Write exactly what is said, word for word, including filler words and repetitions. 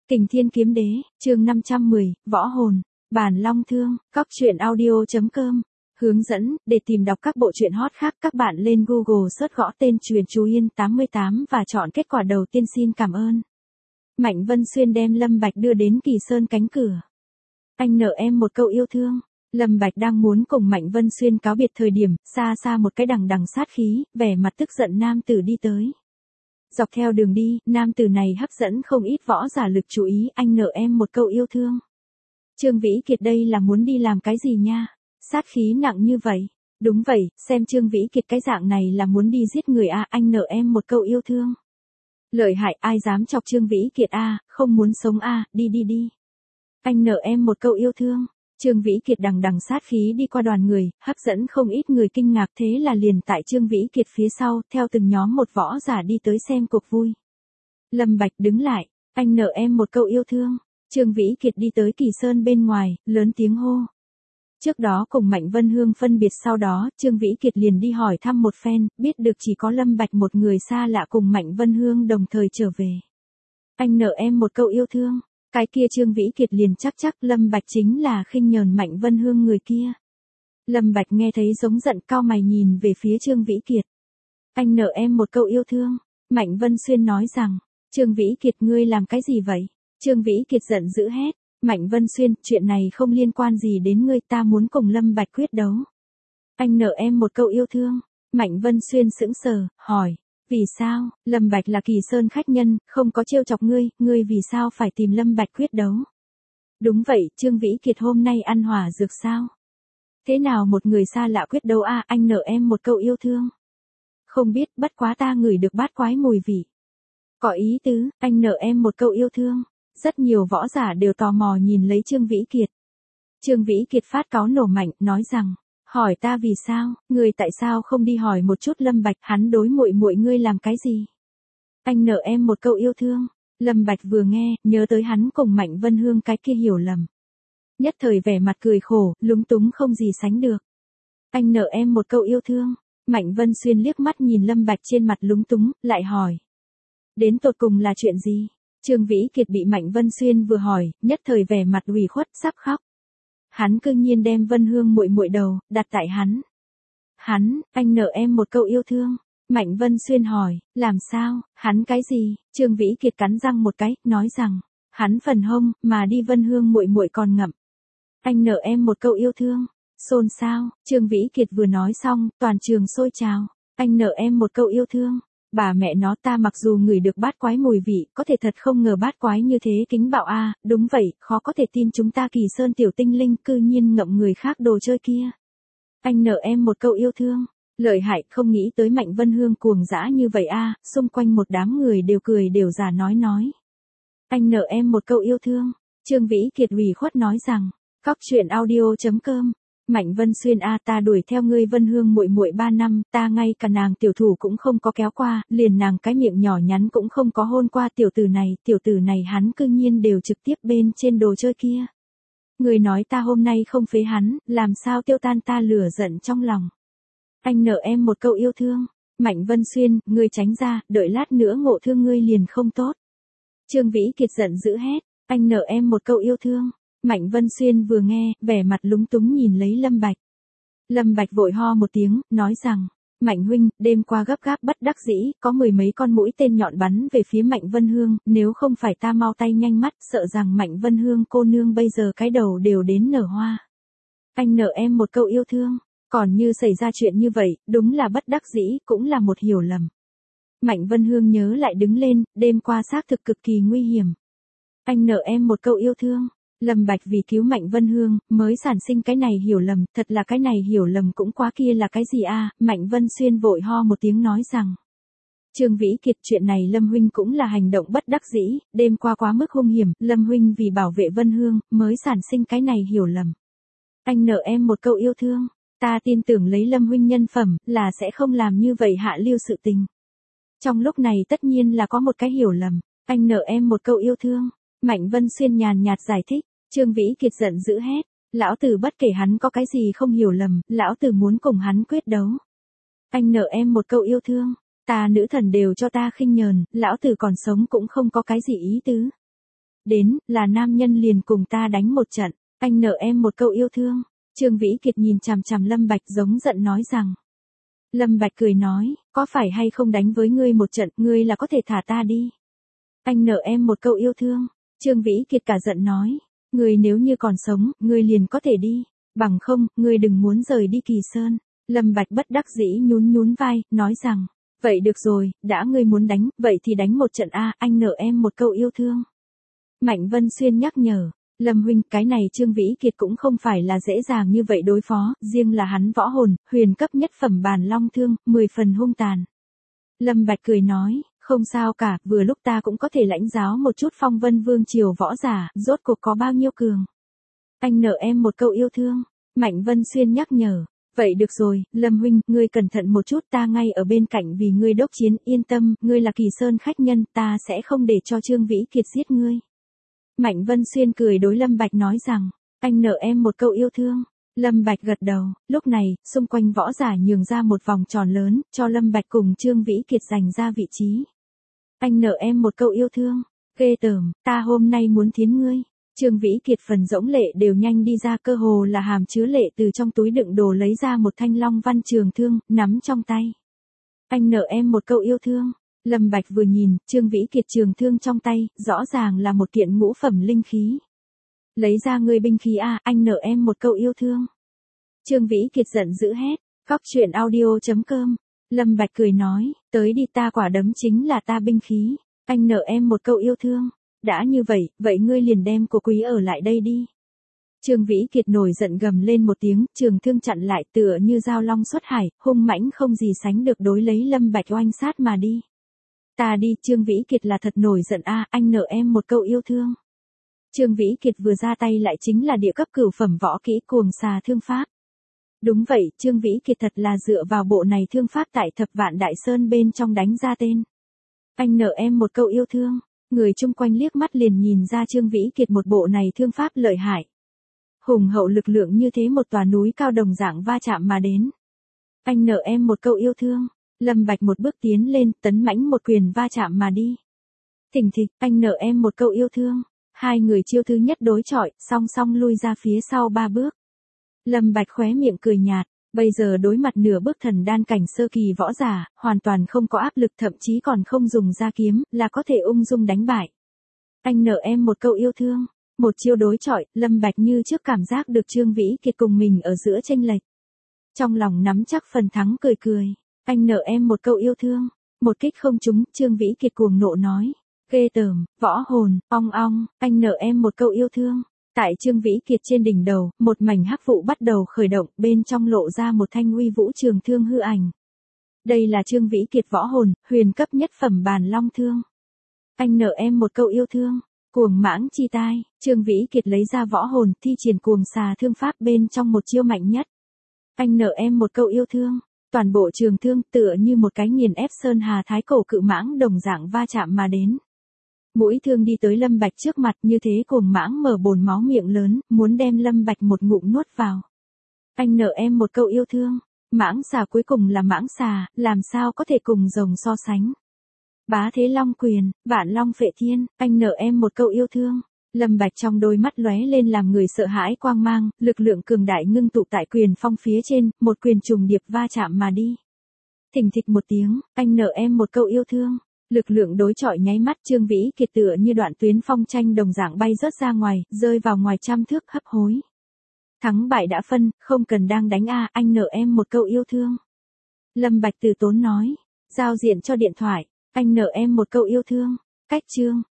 Kình Thiên Kiếm Đế, chương năm trăm mười, Võ Hồn, Bản Long Thương, Cóc truyện audio.com. Hướng dẫn, để tìm đọc các bộ truyện hot khác các bạn lên Google search gõ tên Truyện Chú Yên tám mươi tám và chọn kết quả đầu tiên. Xin cảm ơn. Mạnh Vân Xuyên đem Lâm Bạch đưa đến Kỳ Sơn cánh cửa. Anh nợ em một câu yêu thương. Lâm Bạch đang muốn cùng Mạnh Vân Xuyên cáo biệt thời điểm, xa xa một cái đằng đằng sát khí, vẻ mặt tức giận nam tử đi tới. Dọc theo đường đi, nam tử này hấp dẫn không ít võ giả lực chú ý, anh nợ em một câu yêu thương. Trương Vĩ Kiệt đây là muốn đi làm cái gì nha? Sát khí nặng như vậy. Đúng vậy, xem Trương Vĩ Kiệt cái dạng này là muốn đi giết người a, à, anh nợ em một câu yêu thương. Lợi hại, ai dám chọc Trương Vĩ Kiệt a, à, không muốn sống a, à, đi đi đi. Anh nợ em một câu yêu thương. Trương Vĩ Kiệt đằng đằng sát khí đi qua đoàn người, hấp dẫn không ít người kinh ngạc, thế là liền tại Trương Vĩ Kiệt phía sau, theo từng nhóm một võ giả đi tới xem cuộc vui. Lâm Bạch đứng lại, anh nợ em một câu yêu thương. Trương Vĩ Kiệt đi tới Kỳ Sơn bên ngoài, lớn tiếng hô. Trước đó cùng Mạnh Vân Hương phân biệt, sau đó, Trương Vĩ Kiệt liền đi hỏi thăm một phen, biết được chỉ có Lâm Bạch một người xa lạ cùng Mạnh Vân Hương đồng thời trở về. Anh nợ em một câu yêu thương. Cái kia Trương Vĩ Kiệt liền chắc chắc Lâm Bạch chính là khinh nhờn Mạnh Vân Hương người kia. Lâm Bạch nghe thấy giống giận, cau mày nhìn về phía Trương Vĩ Kiệt. Anh nợ em một câu yêu thương. Mạnh Vân Xuyên nói rằng, Trương Vĩ Kiệt ngươi làm cái gì vậy? Trương Vĩ Kiệt giận dữ hét. Mạnh Vân Xuyên, chuyện này không liên quan gì đến ngươi, ta muốn cùng Lâm Bạch quyết đấu. Anh nợ em một câu yêu thương. Mạnh Vân Xuyên sững sờ, hỏi. Vì sao? Lâm Bạch là Kỳ Sơn khách nhân, không có trêu chọc ngươi, ngươi vì sao phải tìm Lâm Bạch quyết đấu? Đúng vậy, Trương Vĩ Kiệt hôm nay ăn hỏa dược sao? Thế nào một người xa lạ quyết đấu a, à, anh nợ em một câu yêu thương. Không biết, bất quá ta ngửi được bát quái mùi vị. Có ý tứ, anh nợ em một câu yêu thương. Rất nhiều võ giả đều tò mò nhìn lấy Trương Vĩ Kiệt. Trương Vĩ Kiệt phát cáu nổ mạnh, nói rằng, hỏi ta vì sao, ngươi tại sao không đi hỏi một chút Lâm Bạch, hắn đối muội muội ngươi làm cái gì? Anh nợ em một câu yêu thương. Lâm Bạch vừa nghe, nhớ tới hắn cùng Mạnh Vân Hương cái kia hiểu lầm. Nhất thời vẻ mặt cười khổ, lúng túng không gì sánh được. Anh nợ em một câu yêu thương. Mạnh Vân Xuyên liếc mắt nhìn Lâm Bạch trên mặt lúng túng, lại hỏi. Đến tột cùng là chuyện gì? Trương Vĩ Kiệt bị Mạnh Vân Xuyên vừa hỏi, nhất thời vẻ mặt ủy khuất, sắp khóc. Hắn cư nhiên đem Vân Hương muội muội đầu đặt tại hắn. Hắn, anh nợ em một câu yêu thương. Mạnh Vân Xuyên hỏi, làm sao, hắn cái gì? Trương Vĩ Kiệt cắn răng một cái, nói rằng, hắn phần hông, mà đi Vân Hương muội muội còn ngậm. Anh nợ em một câu yêu thương. Xôn xao, Trương Vĩ Kiệt vừa nói xong, toàn trường sôi trào. Anh nợ em một câu yêu thương. Bà mẹ nó, ta mặc dù ngửi được bát quái mùi vị, có thể thật không ngờ bát quái như thế kính bạo a, à, đúng vậy, khó có thể tin chúng ta Kỳ Sơn tiểu tinh linh cư nhiên ngậm người khác đồ chơi kia. Anh nợ em một câu yêu thương. Lợi hại, không nghĩ tới Mạnh Vân Hương cuồng dã như vậy a, à, xung quanh một đám người đều cười đều giả nói nói. Anh nợ em một câu yêu thương. Trương Vĩ Kiệt ủy khuất nói rằng, Cóc truyện audio.com. Mạnh Vân Xuyên a, à, ta đuổi theo ngươi Vân Hương muội muội ba năm, ta ngay cả nàng tiểu thủ cũng không có kéo qua, liền nàng cái miệng nhỏ nhắn cũng không có hôn qua, tiểu tử này, tiểu tử này hắn cư nhiên đều trực tiếp bên trên đồ chơi kia. Người nói ta hôm nay không phế hắn, làm sao tiêu tan ta lửa giận trong lòng. Anh nợ em một câu yêu thương. Mạnh Vân Xuyên, ngươi tránh ra, đợi lát nữa ngộ thương ngươi liền không tốt. Trương Vĩ Kiệt giận dữ hét, anh nợ em một câu yêu thương. Mạnh Vân Xuyên vừa nghe, vẻ mặt lúng túng nhìn lấy Lâm Bạch. Lâm Bạch vội ho một tiếng, nói rằng, Mạnh huynh, đêm qua gấp gáp bất đắc dĩ, có mười mấy con mũi tên nhọn bắn về phía Mạnh Vân Hương, nếu không phải ta mau tay nhanh mắt, sợ rằng Mạnh Vân Hương cô nương bây giờ cái đầu đều đến nở hoa. Anh nợ em một câu yêu thương, còn như xảy ra chuyện như vậy, đúng là bất đắc dĩ, cũng là một hiểu lầm. Mạnh Vân Hương nhớ lại đứng lên, đêm qua xác thực cực kỳ nguy hiểm. Anh nợ em một câu yêu thương. Lâm Bạch vì cứu Mạnh Vân Hương, mới sản sinh cái này hiểu lầm, thật là cái này hiểu lầm cũng quá, kia là cái gì a? À? Mạnh Vân Xuyên vội ho một tiếng nói rằng. Trương Vĩ Kiệt, chuyện này Lâm huynh cũng là hành động bất đắc dĩ, đêm qua quá mức hung hiểm, Lâm huynh vì bảo vệ Vân Hương, mới sản sinh cái này hiểu lầm. Anh nợ em một câu yêu thương, ta tin tưởng lấy Lâm huynh nhân phẩm, là sẽ không làm như vậy hạ lưu sự tình. Trong lúc này tất nhiên là có một cái hiểu lầm, anh nợ em một câu yêu thương. Mạnh Vân Xuyên nhàn nhạt giải thích. Trương Vĩ Kiệt giận dữ hét, lão tử bất kể hắn có cái gì không hiểu lầm, lão tử muốn cùng hắn quyết đấu. Anh nợ em một câu yêu thương, ta nữ thần đều cho ta khinh nhờn, lão tử còn sống cũng không có cái gì ý tứ. đến, là nam nhân liền cùng ta đánh một trận, anh nợ em một câu yêu thương. Trương Vĩ Kiệt nhìn chằm chằm Lâm Bạch giống giận nói rằng. Lâm Bạch cười nói, có phải hay không đánh với ngươi một trận, ngươi là có thể thả ta đi. Anh nợ em một câu yêu thương. Trương Vĩ Kiệt cả giận nói, ngươi nếu như còn sống, ngươi liền có thể đi, bằng không, ngươi đừng muốn rời đi Kỳ Sơn. Lâm Bạch bất đắc dĩ nhún nhún vai, nói rằng, vậy được rồi, đã ngươi muốn đánh, vậy thì đánh một trận a, anh nợ em một câu yêu thương. Mạnh Vân Xuyên nhắc nhở, Lâm huynh, cái này Trương Vĩ Kiệt cũng không phải là dễ dàng như vậy đối phó, riêng là hắn võ hồn, huyền cấp nhất phẩm bàn long thương, mười phần hung tàn. Lâm Bạch cười nói, không sao cả, vừa lúc ta cũng có thể lãnh giáo một chút Phong Vân Vương triều võ giả, rốt cuộc có bao nhiêu cường. Anh nợ em một câu yêu thương. Mạnh Vân Xuyên nhắc nhở, vậy được rồi, Lâm huynh, ngươi cẩn thận một chút, ta ngay ở bên cạnh vì ngươi đốc chiến, yên tâm, ngươi là Kỳ Sơn khách nhân, ta sẽ không để cho Trương Vĩ Kiệt giết ngươi. Mạnh Vân Xuyên cười đối Lâm Bạch nói rằng, anh nợ em một câu yêu thương. Lâm Bạch gật đầu, lúc này, xung quanh võ giả nhường ra một vòng tròn lớn, cho Lâm Bạch cùng Trương Vĩ Kiệt giành ra vị trí. Anh nợ em một câu yêu thương, ghê tởm, ta hôm nay muốn thiến ngươi. Trương Vĩ Kiệt phần rỗng lệ đều nhanh đi ra, cơ hồ là hàm chứa lệ từ trong túi đựng đồ lấy ra một thanh long văn trường thương, nắm trong tay. Anh nợ em một câu yêu thương. Lâm Bạch vừa nhìn, Trương Vĩ Kiệt trường thương trong tay, rõ ràng là một kiện ngũ phẩm linh khí. Lấy ra ngươi binh khí a, anh nợ em một câu yêu thương. Trương Vĩ Kiệt giận dữ hét, cóc truyện audio chấm com. Lâm Bạch cười nói, tới đi, ta quả đấm chính là ta binh khí, anh nợ em một câu yêu thương. Đã như vậy, vậy ngươi liền đem của quý ở lại đây đi. Trương Vĩ Kiệt nổi giận gầm lên một tiếng, trường thương chặn lại tựa như dao long xuất hải, hung mãnh không gì sánh được đối lấy Lâm Bạch oanh sát mà đi. Ta đi, Trương Vĩ Kiệt là thật nổi giận a, anh nợ em một câu yêu thương. Trương Vĩ Kiệt vừa ra tay lại chính là địa cấp cửu phẩm võ kỹ cuồng xà thương pháp. Đúng vậy, Trương Vĩ Kiệt thật là dựa vào bộ này thương pháp tại Thập Vạn Đại Sơn bên trong đánh ra tên. Anh nợ em một câu yêu thương. Người chung quanh liếc mắt liền nhìn ra Trương Vĩ Kiệt một bộ này thương pháp lợi hại. Hùng hậu lực lượng như thế một tòa núi cao đồng dạng va chạm mà đến. Anh nợ em một câu yêu thương. Lâm Bạch một bước tiến lên, tấn mãnh một quyền va chạm mà đi. Thình thịch, anh nợ em một câu yêu thương. Hai người chiêu thứ nhất đối chọi, song song lui ra phía sau ba bước. Lâm Bạch khóe miệng cười nhạt, bây giờ đối mặt nửa bước thần đan cảnh sơ kỳ võ giả, hoàn toàn không có áp lực, thậm chí còn không dùng ra kiếm, là có thể ung dung đánh bại. Anh nợ em một câu yêu thương. Một chiêu đối chọi, Lâm Bạch như trước cảm giác được Trương Vĩ Kiệt cùng mình ở giữa chênh lệch. Trong lòng nắm chắc phần thắng cười cười. Anh nợ em một câu yêu thương. Một kích không trúng, Trương Vĩ Kiệt cuồng nộ nói. Ghê tởm, võ hồn, ong ong, anh nợ em một câu yêu thương. Tại Trương Vĩ Kiệt trên đỉnh đầu, một mảnh hắc vụ bắt đầu khởi động, bên trong lộ ra một thanh uy vũ trường thương hư ảnh. Đây là Trương Vĩ Kiệt võ hồn, huyền cấp nhất phẩm bàn long thương. Anh nợ em một câu yêu thương. Cuồng mãng chi tai, Trương Vĩ Kiệt lấy ra võ hồn, thi triển cuồng xà thương pháp bên trong một chiêu mạnh nhất. Anh nợ em một câu yêu thương. Toàn bộ trường thương tựa như một cái nghiền ép sơn hà thái cổ cự mãng đồng dạng va chạm mà đến. Mũi thương đi tới Lâm Bạch trước mặt, như thế cuồng mãng mở bồn máu miệng lớn, muốn đem Lâm Bạch một ngụm nuốt vào. Anh nợ em một câu yêu thương. Mãng xà cuối cùng là mãng xà, làm sao có thể cùng rồng so sánh. Bá thế long quyền, vạn long phệ thiên, anh nợ em một câu yêu thương. Lâm Bạch trong đôi mắt lóe lên làm người sợ hãi quang mang, lực lượng cường đại ngưng tụ tại quyền phong phía trên, một quyền trùng điệp va chạm mà đi. Thình thịch một tiếng, anh nợ em một câu yêu thương. Lực lượng đối chọi nháy mắt, Trương Vĩ Kiệt tựa như đoạn tuyến phong tranh đồng dạng bay rớt ra ngoài, rơi vào ngoài trăm thước, hấp hối. Thắng bại đã phân, không cần đang đánh a, anh nợ em một câu yêu thương. Lâm Bạch từ tốn nói, giao diện cho điện thoại, anh nợ em một câu yêu thương. Cách chương